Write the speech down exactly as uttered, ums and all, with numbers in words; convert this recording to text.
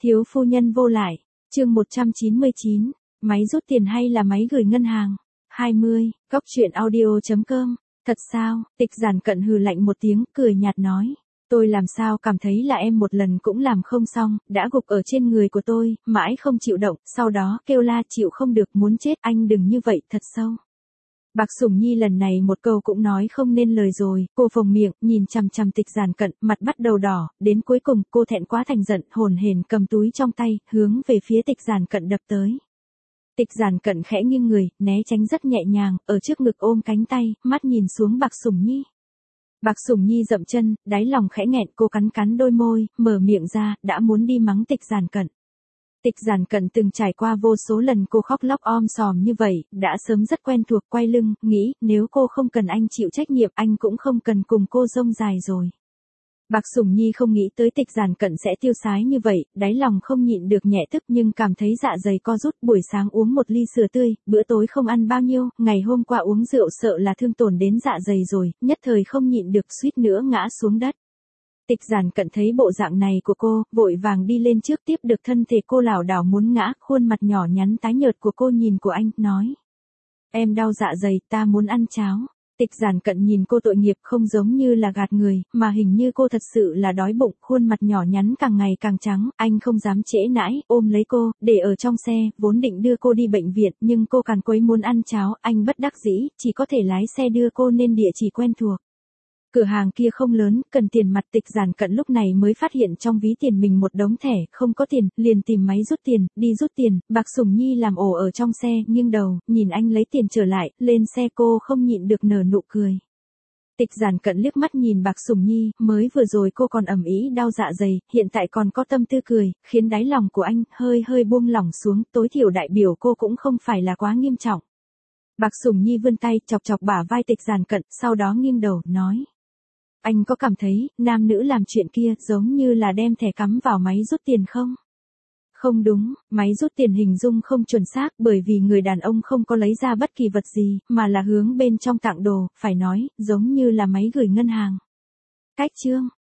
Thiếu phu nhân vô lại, chương một trăm chín mươi chín, máy rút tiền hay là máy gửi ngân hàng? hai mươi, góc truyện audio.com, thật sao? Tịch Giản Cận hừ lạnh một tiếng, cười nhạt nói. Tôi làm sao cảm thấy là em một lần cũng làm không xong, đã gục ở trên người của tôi, mãi không chịu động, sau đó kêu la chịu không được muốn chết, anh đừng như vậy, thật sâu. Bạc Sủng Nhi lần này một câu cũng nói không nên lời rồi, cô phồng miệng, nhìn chằm chằm Tịch Giản Cận, mặt bắt đầu đỏ, đến cuối cùng cô thẹn quá thành giận, hồn hển cầm túi trong tay, hướng về phía Tịch Giản Cận đập tới. Tịch Giản Cận khẽ nghiêng người, né tránh rất nhẹ nhàng, ở trước ngực ôm cánh tay, mắt nhìn xuống Bạc Sủng Nhi. Bạc Sủng Nhi dậm chân, đáy lòng khẽ nghẹn, cô cắn cắn đôi môi, mở miệng ra, đã muốn đi mắng Tịch Giản Cận. Tịch Giản Cận từng trải qua vô số lần cô khóc lóc om sòm như vậy, đã sớm rất quen thuộc, quay lưng, nghĩ, nếu cô không cần anh chịu trách nhiệm, anh cũng không cần cùng cô rông dài rồi. Bạc Sủng Nhi không nghĩ tới Tịch Giản Cận sẽ tiêu sái như vậy, đáy lòng không nhịn được nhẹ tức nhưng cảm thấy dạ dày co rút, buổi sáng uống một ly sữa tươi, bữa tối không ăn bao nhiêu, ngày hôm qua uống rượu sợ là thương tổn đến dạ dày rồi, nhất thời không nhịn được suýt nữa ngã xuống đất. Tịch Giản Cận thấy bộ dạng này của cô, vội vàng đi lên trước tiếp được thân thể cô lảo đảo muốn ngã, khuôn mặt nhỏ nhắn tái nhợt của cô nhìn của anh, nói. Em đau dạ dày, ta muốn ăn cháo. Tịch Giản Cận nhìn cô tội nghiệp không giống như là gạt người, mà hình như cô thật sự là đói bụng, khuôn mặt nhỏ nhắn càng ngày càng trắng, anh không dám trễ nãi, ôm lấy cô, để ở trong xe, vốn định đưa cô đi bệnh viện, nhưng cô càn quấy muốn ăn cháo, anh bất đắc dĩ, chỉ có thể lái xe đưa cô nên địa chỉ quen thuộc. Cửa hàng kia không lớn, cần tiền mặt. Tịch Giản Cận lúc này mới phát hiện trong ví tiền mình một đống thẻ, không có tiền, liền tìm máy rút tiền, đi rút tiền, Bạc Sủng Nhi làm ổ ở trong xe, nghiêng đầu, nhìn anh lấy tiền trở lại, lên xe cô không nhịn được nở nụ cười. Tịch Giản Cận liếc mắt nhìn Bạc Sủng Nhi, mới vừa rồi cô còn ầm ĩ đau dạ dày, hiện tại còn có tâm tư cười, khiến đáy lòng của anh hơi hơi buông lỏng xuống, tối thiểu đại biểu cô cũng không phải là quá nghiêm trọng. Bạc Sủng Nhi vươn tay, chọc chọc bả vai Tịch Giản Cận, sau đó nghiêng đầu, nói. Anh có cảm thấy, nam nữ làm chuyện kia giống như là đem thẻ cắm vào máy rút tiền không? Không đúng, máy rút tiền hình dung không chuẩn xác bởi vì người đàn ông không có lấy ra bất kỳ vật gì, mà là hướng bên trong tặng đồ, phải nói, giống như là máy gửi ngân hàng. Cách chương,